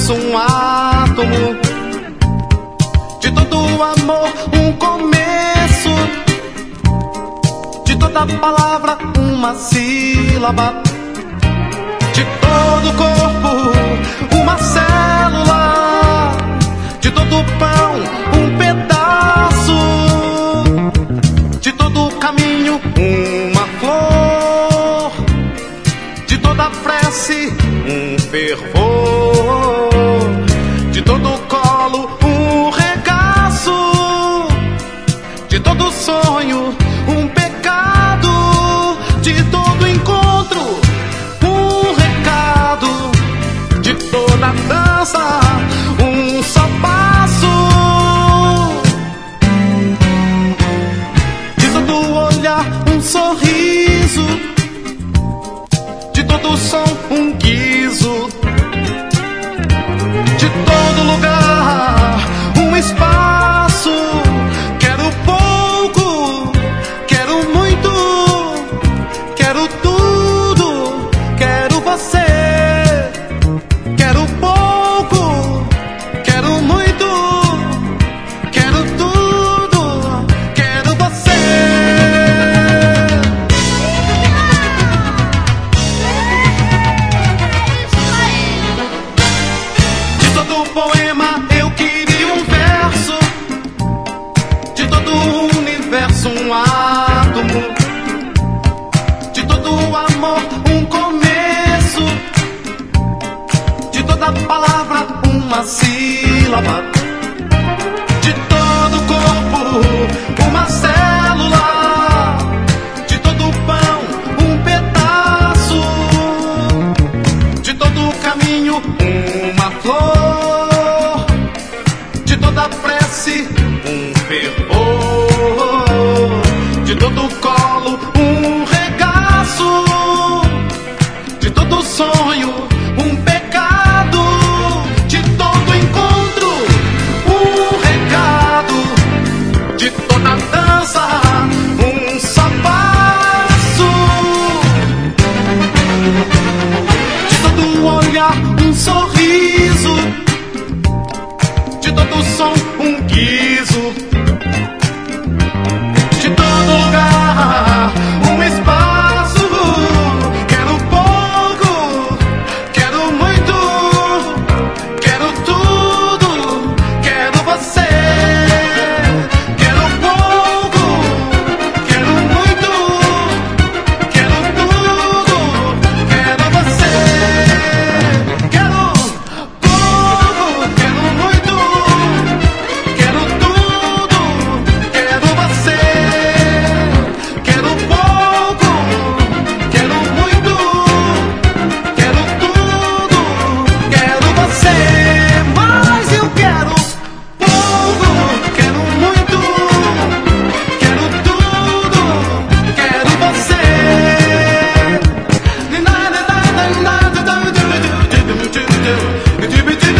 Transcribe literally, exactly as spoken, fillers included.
universo um átomo, de todo amor um começo, de toda palavra uma sílaba, de todo corpo uma célula, de todo pão um pedaço, de todo caminho uma flor, de toda prece um fervor, de todo colo um regaço, de todo sonho um pecado, de todo encontro um recado, de toda dança um só passo, de todo olhar um sorriso, de todo som um guizo, de todo lugar um espaço. Quero pouco, quero muito, quero tudo, quero você. Quero pouco, quero muito, quero tudo, quero você. De todo poema eu queria um verso, de todo o universo um átomo, de todo amor um começo, de toda palavra uma sílaba, de todo corpo uma célula, de todo pão um pedaço, de todo caminho uma flor, de toda prece um fervor, de todo colo um regaço, de todo sonho um pecado, de todo encontro um recado, de toda dança um só passo, de todo olhar um sorriso, de todo som um guizo, de todo lugar um espaço. Quero pouco, quero muito, quero tudo, quero você. Quero pouco, quero muito, quero tudo, quero você. Quero pouco, quero muito, quero tudo, quero você. Quero pouco, quero muito, quero tudo, quero você. Mas eu quero pouco, quero muito, quero tudo, quero você. Na na na na na